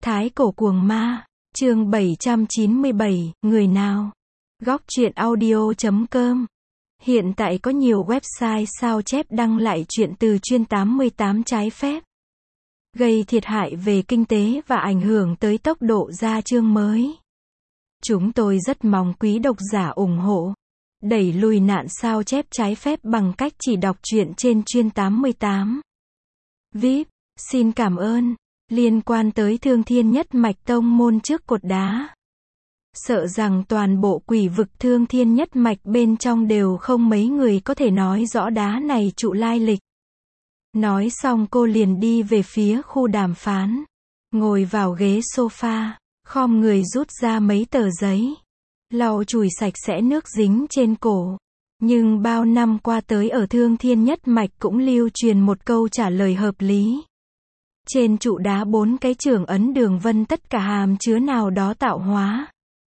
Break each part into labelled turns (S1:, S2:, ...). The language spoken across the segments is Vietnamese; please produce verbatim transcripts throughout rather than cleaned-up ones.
S1: Thái cổ cuồng ma, chương bảy trăm chín mươi bảy, người nào? Góc truyện audio chấm com. Hiện tại có nhiều website sao chép đăng lại truyện từ chuyên tám mươi tám trái phép, gây thiệt hại về kinh tế và ảnh hưởng tới tốc độ ra chương mới. Chúng tôi rất mong quý độc giả ủng hộ, đẩy lùi nạn sao chép trái phép bằng cách chỉ đọc truyện trên chuyên tám mươi tám. vê i pê, xin cảm ơn. Liên quan tới Thương Thiên Nhất Mạch tông môn trước cột đá. Sợ rằng toàn bộ quỷ vực Thương Thiên Nhất Mạch bên trong đều không mấy người có thể nói rõ đá này trụ lai lịch. Nói xong cô liền đi về phía khu đàm phán. Ngồi vào ghế sofa, khom người rút ra mấy tờ giấy. Lau chùi sạch sẽ nước dính trên cổ. Nhưng bao năm qua tới ở Thương Thiên Nhất Mạch cũng lưu truyền một câu trả lời hợp lý. Trên trụ đá bốn cái trưởng ấn đường vân tất cả hàm chứa nào đó tạo hóa.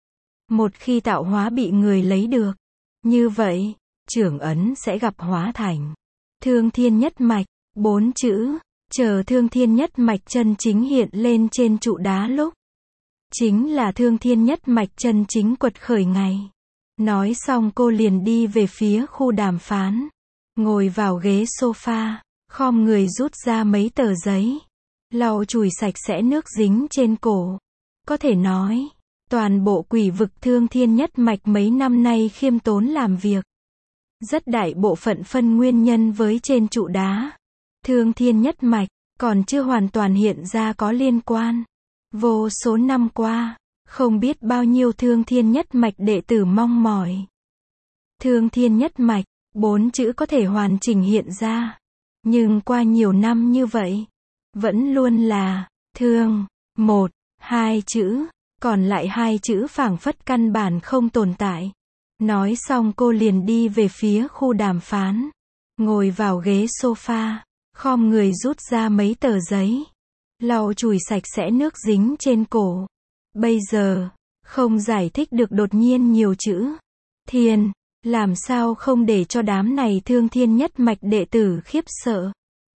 S1: Một khi tạo hóa bị người lấy được, như vậy, trưởng ấn sẽ gặp hóa thành Thương Thiên Nhất Mạch. Bốn chữ, chờ Thương Thiên Nhất Mạch chân chính hiện lên trên trụ đá lúc, chính là Thương Thiên Nhất Mạch chân chính quật khởi ngày. Nói xong cô liền đi về phía khu đàm phán. Ngồi vào ghế sofa, khom người rút ra mấy tờ giấy. Lau chùi sạch sẽ nước dính trên cổ. Có thể nói, toàn bộ quỷ vực Thương Thiên Nhất Mạch mấy năm nay khiêm tốn làm việc. Rất đại bộ phận phân nguyên nhân với trên trụ đá. Thương Thiên Nhất Mạch, còn chưa hoàn toàn hiện ra có liên quan. Vô số năm qua, không biết bao nhiêu Thương Thiên Nhất Mạch đệ tử mong mỏi. Thương Thiên Nhất Mạch, bốn chữ có thể hoàn chỉnh hiện ra. Nhưng qua nhiều năm như vậy, vẫn luôn là, thương, một, hai chữ, còn lại hai chữ phảng phất căn bản không tồn tại. Nói xong cô liền đi về phía khu đàm phán. Ngồi vào ghế sofa, khom người rút ra mấy tờ giấy. Lau chùi sạch sẽ nước dính trên cổ. Bây giờ, không giải thích được đột nhiên nhiều chữ. Thiên, làm sao không để cho đám này Thương Thiên Nhất Mạch đệ tử khiếp sợ.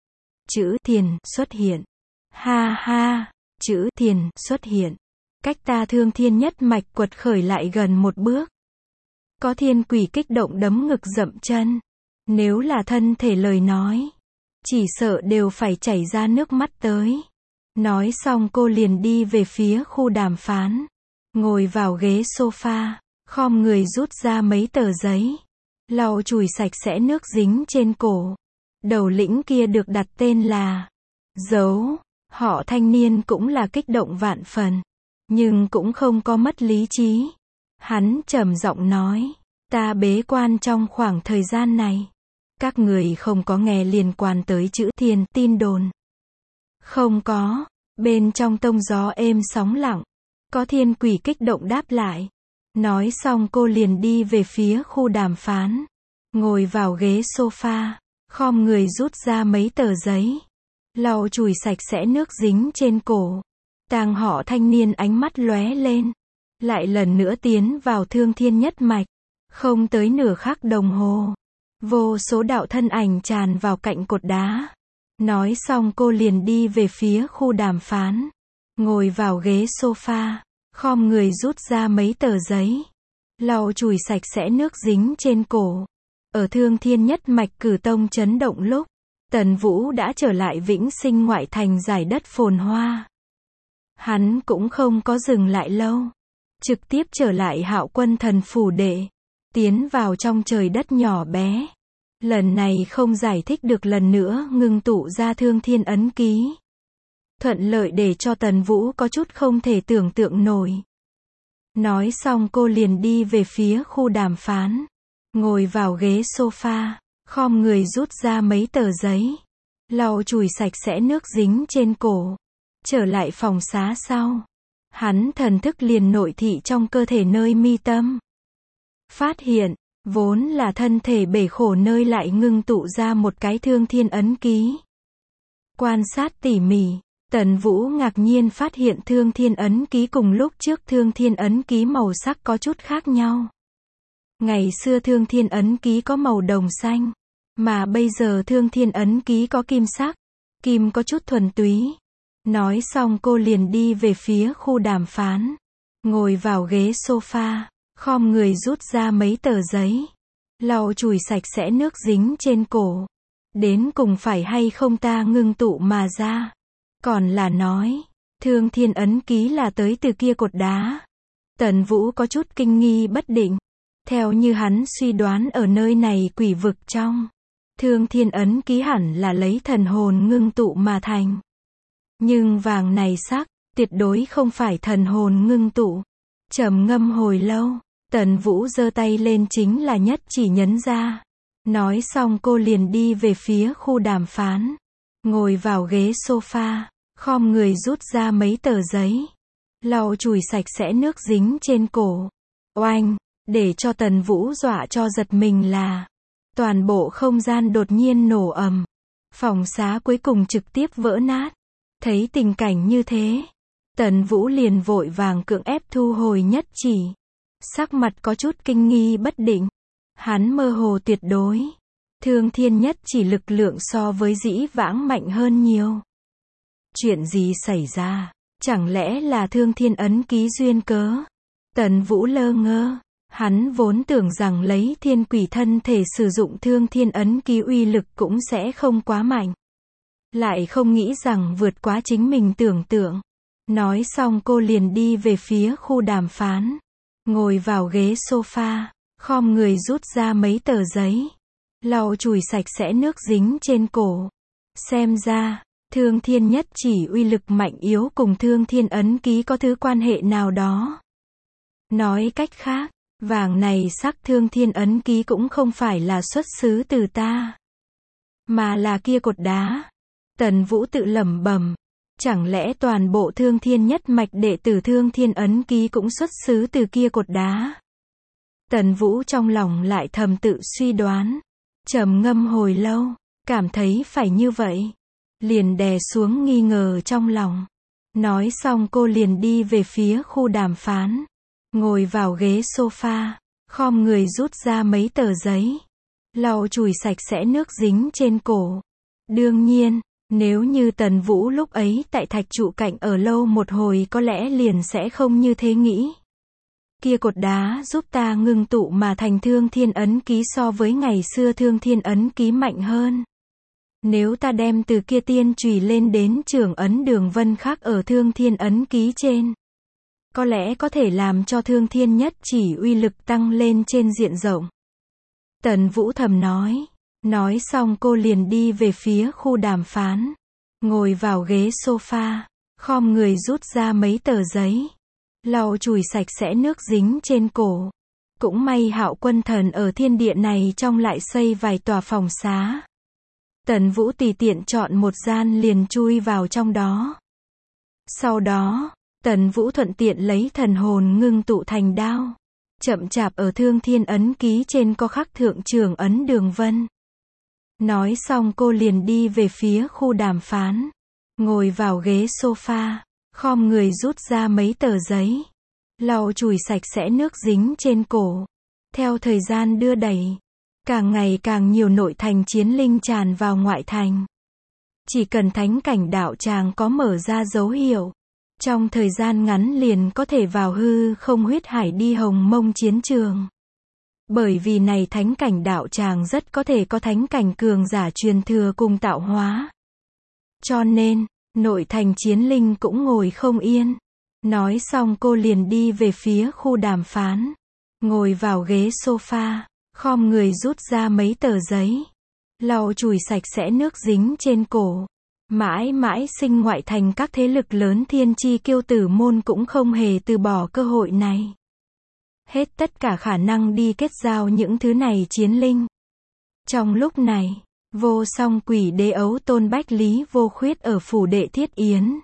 S1: Chữ Thiên xuất hiện. Ha ha, chữ Thiên xuất hiện. Cách ta Thương Thiên Nhất Mạch quật khởi lại gần một bước. Có thiên quỷ kích động đấm ngực dậm chân. Nếu là thân thể lời nói, chỉ sợ đều phải chảy ra nước mắt tới. Nói xong cô liền đi về phía khu đàm phán. Ngồi vào ghế sofa, khom người rút ra mấy tờ giấy. Lau chùi sạch sẽ nước dính trên cổ. Đầu lĩnh kia được đặt tên là Dấu. Họ thanh niên cũng là kích động vạn phần, nhưng cũng không có mất lý trí. Hắn trầm giọng nói, ta bế quan trong khoảng thời gian này. Các người không có nghe liên quan tới chữ Thiên tin đồn. Không có. Bên trong tông gió êm sóng lặng. Có thiên quỷ kích động đáp lại. Nói xong cô liền đi về phía khu đàm phán. Ngồi vào ghế sofa, khom người rút ra mấy tờ giấy. Lau chùi sạch sẽ nước dính trên cổ. Tàng họ thanh niên ánh mắt lóe lên. Lại lần nữa tiến vào Thương Thiên Nhất Mạch. Không tới nửa khắc đồng hồ. Vô số đạo thân ảnh tràn vào cạnh cột đá. Nói xong cô liền đi về phía khu đàm phán. Ngồi vào ghế sofa, khom người rút ra mấy tờ giấy. Lau chùi sạch sẽ nước dính trên cổ. Ở Thương Thiên Nhất Mạch cử tông chấn động lúc, Tần Vũ đã trở lại Vĩnh Sinh ngoại thành giải đất phồn hoa. Hắn cũng không có dừng lại lâu. Trực tiếp trở lại Hạo Quân Thần phủ đệ. Tiến vào trong trời đất nhỏ bé. Lần này không giải thích được lần nữa ngưng tụ ra Thương Thiên ấn ký. Thuận lợi để cho Tần Vũ có chút không thể tưởng tượng nổi. Nói xong cô liền đi về phía khu đàm phán. Ngồi vào ghế sofa, khom người rút ra mấy tờ giấy. Lau chùi sạch sẽ nước dính trên cổ. Trở lại phòng xá sau. Hắn thần thức liền nội thị trong cơ thể nơi mi tâm. Phát hiện, vốn là thân thể bể khổ nơi lại ngưng tụ ra một cái Thương Thiên ấn ký. Quan sát tỉ mỉ, Tần Vũ ngạc nhiên phát hiện Thương Thiên ấn ký cùng lúc trước Thương Thiên ấn ký màu sắc có chút khác nhau. Ngày xưa Thương Thiên ấn ký có màu đồng xanh, mà bây giờ Thương Thiên ấn ký có kim sắc. Kim có chút thuần túy, Nói xong cô liền đi về phía khu đàm phán. Ngồi vào ghế sofa, khom người rút ra mấy tờ giấy. Lau chùi sạch sẽ nước dính trên cổ. Đến cùng phải hay không ta ngưng tụ mà ra. Còn là nói, Thương Thiên ấn ký là tới từ kia cột đá. Tần Vũ có chút kinh nghi bất định. Theo như hắn suy đoán ở nơi này quỷ vực trong, Thương Thiên ấn ký hẳn là lấy thần hồn ngưng tụ mà thành. Nhưng vàng này sắc, tuyệt đối không phải thần hồn ngưng tụ. Trầm ngâm hồi lâu, Tần Vũ giơ tay lên chính là nhất chỉ nhấn ra. Nói xong cô liền đi về phía khu đàm phán. Ngồi vào ghế sofa, khom người rút ra mấy tờ giấy. Lau chùi sạch sẽ nước dính trên cổ. Oanh, để cho Tần Vũ dọa cho giật mình là toàn bộ không gian đột nhiên nổ ầm. Phòng xá cuối cùng trực tiếp vỡ nát. Thấy tình cảnh như thế, Tần Vũ liền vội vàng cưỡng ép thu hồi nhất chỉ. Sắc mặt có chút kinh nghi bất định. Hắn mơ hồ tuyệt đối. Thương Thiên nhất chỉ lực lượng so với dĩ vãng mạnh hơn nhiều. Chuyện gì xảy ra? Chẳng lẽ là Thương Thiên ấn ký duyên cớ? Tần Vũ lơ ngơ. Hắn vốn tưởng rằng lấy thiên quỷ thân thể sử dụng Thương Thiên ấn ký uy lực cũng sẽ không quá mạnh. Lại không nghĩ rằng vượt quá chính mình tưởng tượng. Nói xong cô liền đi về phía khu đàm phán. Ngồi vào ghế sofa, khom người rút ra mấy tờ giấy. Lau chùi sạch sẽ nước dính trên cổ. Xem ra, Thương Thiên nhất chỉ uy lực mạnh yếu cùng Thương Thiên ấn ký có thứ quan hệ nào đó. Nói cách khác, vàng này sắc Thương Thiên ấn ký cũng không phải là xuất xứ từ ta, mà là kia cột đá. Tần Vũ tự lẩm bẩm, chẳng lẽ toàn bộ Thương Thiên nhất mạch đệ tử Thương Thiên ấn ký cũng xuất xứ từ kia cột đá? Tần Vũ trong lòng lại thầm tự suy đoán, trầm ngâm hồi lâu, cảm thấy phải như vậy, liền đè xuống nghi ngờ trong lòng. Nói xong cô liền đi về phía khu đàm phán, ngồi vào ghế sofa, khom người rút ra mấy tờ giấy, lau chùi sạch sẽ nước dính trên cổ. Đương nhiên, nếu như Tần Vũ lúc ấy tại thạch trụ cạnh ở lâu một hồi có lẽ liền sẽ không như thế nghĩ. Kia cột đá giúp ta ngưng tụ mà thành Thương Thiên ấn ký so với ngày xưa Thương Thiên ấn ký mạnh hơn. Nếu ta đem từ kia tiên chùy lên đến trưởng ấn đường vân khắc ở Thương Thiên ấn ký trên, có lẽ có thể làm cho Thương Thiên nhất chỉ uy lực tăng lên trên diện rộng. Tần Vũ thầm nói. Nói xong cô liền đi về phía khu đàm phán. Ngồi vào ghế sofa, khom người rút ra mấy tờ giấy. Lau chùi sạch sẽ nước dính trên cổ. Cũng may Hạo Quân Thần ở thiên địa này trong lại xây vài tòa phòng xá. Tần Vũ tùy tiện chọn một gian liền chui vào trong đó. Sau đó, Tần Vũ thuận tiện lấy thần hồn ngưng tụ thành đao. Chậm chạp ở Thương Thiên ấn ký trên có khắc thượng trưởng ấn đường vân. Nói xong cô liền đi về phía khu đàm phán. Ngồi vào ghế sofa, khom người rút ra mấy tờ giấy. Lau chùi sạch sẽ nước dính trên cổ. Theo thời gian đưa đẩy, càng ngày càng nhiều nội thành chiến linh tràn vào ngoại thành. Chỉ cần thánh cảnh đạo tràng có mở ra dấu hiệu, trong thời gian ngắn liền có thể vào hư không huyết hải đi Hồng Mông chiến trường. Bởi vì này thánh cảnh đạo tràng rất có thể có thánh cảnh cường giả truyền thừa cùng tạo hóa. Cho nên, nội thành chiến linh cũng ngồi không yên. Nói xong cô liền đi về phía khu đàm phán. Ngồi vào ghế sofa, khom người rút ra mấy tờ giấy. Lau chùi sạch sẽ nước dính trên cổ. Mãi mãi sinh ngoại thành các thế lực lớn thiên chi kiêu tử môn cũng không hề từ bỏ cơ hội này. Hết tất cả khả năng đi kết giao những thứ này chiến linh. Trong lúc này, vô song quỷ đế ấu tôn Bách Lý Vô Khuyết ở phủ đệ Thiết Yến.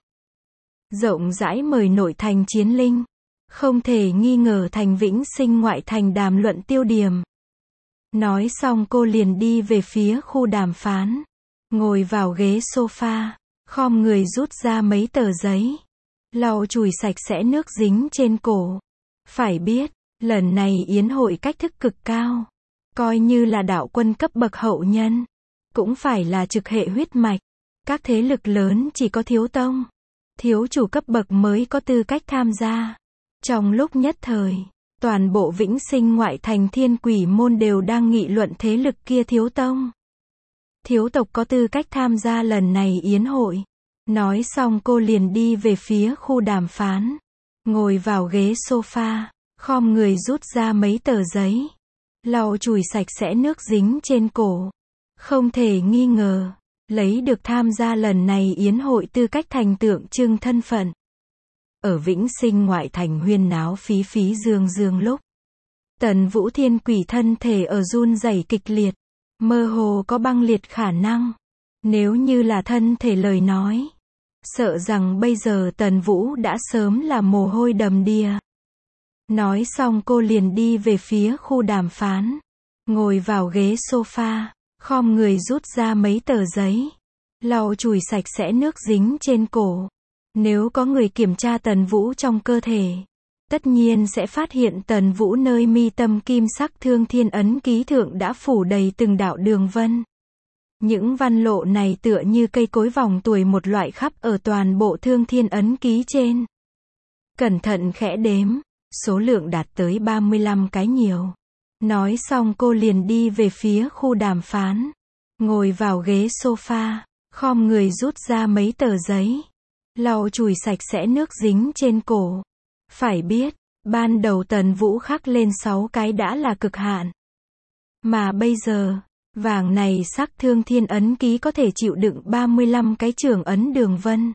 S1: Rộng rãi mời nội thành chiến linh. Không thể nghi ngờ thành vĩnh sinh ngoại thành đàm luận tiêu điểm. Nói xong cô liền đi về phía khu đàm phán. Ngồi vào ghế sofa, khom người rút ra mấy tờ giấy. Lau chùi sạch sẽ nước dính trên cổ. Phải biết, lần này yến hội cách thức cực cao. Coi như là đạo quân cấp bậc hậu nhân, cũng phải là trực hệ huyết mạch. Các thế lực lớn chỉ có thiếu tông, thiếu chủ cấp bậc mới có tư cách tham gia. Trong lúc nhất thời, toàn bộ Vĩnh Sinh ngoại thành Thiên Quỷ môn đều đang nghị luận thế lực kia thiếu tông. Thiếu tộc có tư cách tham gia lần này yến hội. Nói xong cô liền đi về phía khu đàm phán. Ngồi vào ghế sofa, khom người rút ra mấy tờ giấy. Lau chùi sạch sẽ nước dính trên cổ. Không thể nghi ngờ, lấy được tham gia lần này yến hội tư cách thành tượng trưng thân phận. Ở Vĩnh Sinh ngoại thành huyên náo phí phí dương dương lúc. Tần Vũ Thiên Quỷ thân thể ở run rẩy kịch liệt. Mơ hồ có băng liệt khả năng. Nếu như là thân thể lời nói. Sợ rằng bây giờ Tần Vũ đã sớm là mồ hôi đầm đìa. Nói xong cô liền đi về phía khu đàm phán. Ngồi vào ghế sofa, khom người rút ra mấy tờ giấy. Lau chùi sạch sẽ nước dính trên cổ. Nếu có người kiểm tra Tần Vũ trong cơ thể, tất nhiên sẽ phát hiện Tần Vũ nơi mi tâm kim sắc thương thiên ấn ký thượng đã phủ đầy từng đạo đường vân. Những văn lộ này tựa như cây cối vòng tuổi một loại khắp ở toàn bộ thương thiên ấn ký trên. Cẩn thận khẽ đếm, số lượng đạt tới ba mươi lăm cái nhiều. Nói xong cô liền đi về phía khu đàm phán. Ngồi vào ghế sofa, khom người rút ra mấy tờ giấy. Lau chùi sạch sẽ nước dính trên cổ. Phải biết, ban đầu Tần Vũ khắc lên sáu cái đã là cực hạn. Mà bây giờ, vàng này sắc thương thiên ấn ký có thể chịu đựng ba mươi lăm cái trường ấn đường vân.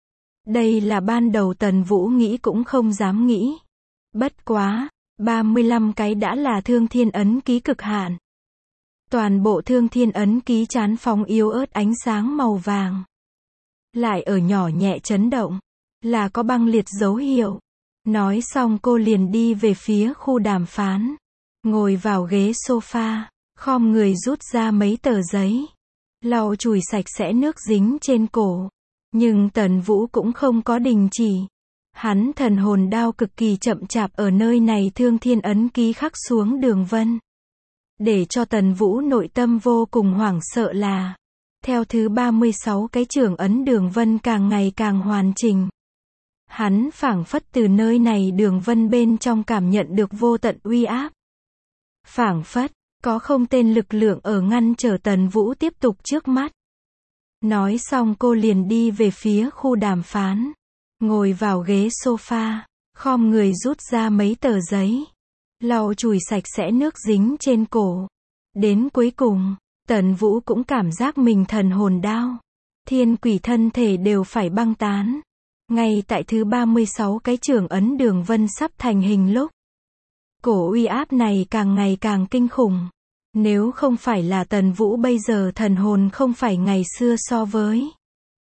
S1: Đây là ban đầu Tần Vũ nghĩ cũng không dám nghĩ. Bất quá, ba mươi lăm cái đã là thương thiên ấn ký cực hạn. Toàn bộ thương thiên ấn ký chán phóng yếu ớt ánh sáng màu vàng. Lại ở nhỏ nhẹ chấn động, là có băng liệt dấu hiệu. Nói xong cô liền đi về phía khu đàm phán. Ngồi vào ghế sofa, khom người rút ra mấy tờ giấy. Lau chùi sạch sẽ nước dính trên cổ. Nhưng Tần Vũ cũng không có đình chỉ. Hắn thần hồn đao cực kỳ chậm chạp ở nơi này thương thiên ấn ký khắc xuống đường vân. Để cho Tần Vũ nội tâm vô cùng hoảng sợ là, theo thứ ba mươi sáu cái trường ấn đường vân càng ngày càng hoàn chỉnh. Hắn phảng phất từ nơi này đường vân bên trong cảm nhận được vô tận uy áp. Phảng phất, có không tên lực lượng ở ngăn trở Tần Vũ tiếp tục trước mắt. Nói xong cô liền đi về phía khu đàm phán. Ngồi vào ghế sofa, khom người rút ra mấy tờ giấy. Lau chùi sạch sẽ nước dính trên cổ. Đến cuối cùng, Tần Vũ cũng cảm giác mình thần hồn đao. Thiên quỷ thân thể đều phải băng tán. Ngay tại thứ ba mươi sáu cái trường ấn đường vân sắp thành hình lúc. Cổ uy áp này càng ngày càng kinh khủng. Nếu không phải là Tần Vũ bây giờ thần hồn không phải ngày xưa so với.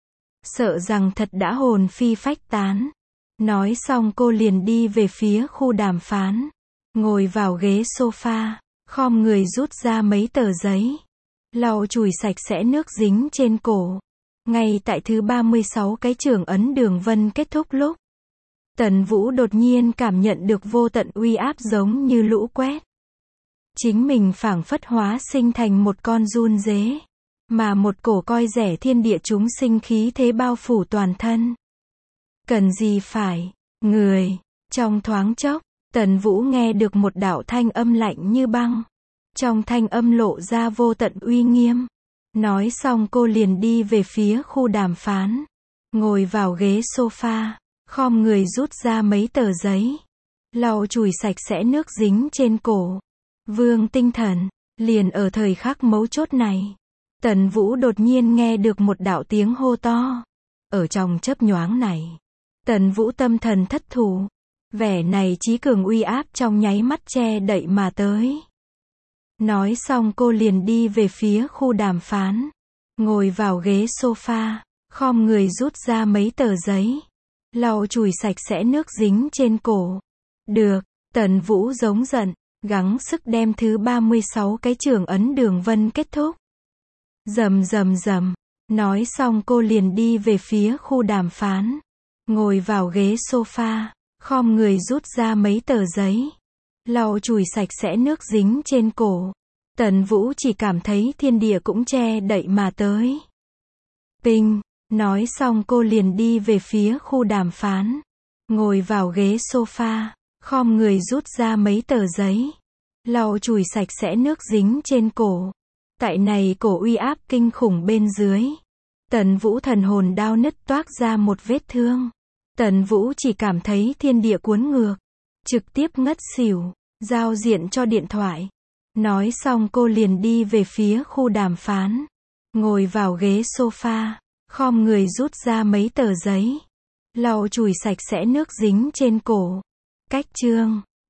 S1: Sợ rằng thật đã hồn phi phách tán. Nói xong cô liền đi về phía khu đàm phán. Ngồi vào ghế sofa, khom người rút ra mấy tờ giấy. Lau chùi sạch sẽ nước dính trên cổ. Ngay tại thứ ba mươi sáu cái trường ấn đường vân kết thúc lúc. Tần Vũ đột nhiên cảm nhận được vô tận uy áp giống như lũ quét. Chính mình phảng phất hóa sinh thành một con giun dế. Mà một cổ coi rẻ thiên địa chúng sinh khí thế bao phủ toàn thân. Cần gì phải, người, trong thoáng chốc, Tần Vũ nghe được một đạo thanh âm lạnh như băng. Trong thanh âm lộ ra vô tận uy nghiêm. Nói xong cô liền đi về phía khu đàm phán. Ngồi vào ghế sofa, khom người rút ra mấy tờ giấy. Lau chùi sạch sẽ nước dính trên cổ. Vương tinh thần, liền ở thời khắc mấu chốt này. Tần Vũ đột nhiên nghe được một đạo tiếng hô to. Ở trong chớp nhoáng này, Tần Vũ tâm thần thất thủ. Vẻ này chí cường uy áp trong nháy mắt che đậy mà tới. Nói xong cô liền đi về phía khu đàm phán. Ngồi vào ghế sofa, khom người rút ra mấy tờ giấy. Lau chùi sạch sẽ nước dính trên cổ. Được, Tần Vũ giống giận, gắng sức đem thứ ba mươi sáu cái trường ấn đường vân kết thúc. Rầm rầm rầm. Nói xong cô liền đi về phía khu đàm phán. Ngồi vào ghế sofa, khom người rút ra mấy tờ giấy. Lau chùi sạch sẽ nước dính trên cổ. Tần Vũ chỉ cảm thấy thiên địa cũng che đậy mà tới. Pinh, Nói xong cô liền đi về phía khu đàm phán. Ngồi vào ghế sofa, khom người rút ra mấy tờ giấy. Lau chùi sạch sẽ nước dính trên cổ. Tại này cổ uy áp kinh khủng bên dưới. Tần Vũ thần hồn đau nứt toác ra một vết thương. Tần Vũ chỉ cảm thấy thiên địa cuốn ngược. Trực tiếp ngất xỉu, giao diện cho điện thoại. Nói xong cô liền đi về phía khu đàm phán. Ngồi vào ghế sofa, khom người rút ra mấy tờ giấy. Lau chùi sạch sẽ nước dính trên cổ. Cách chương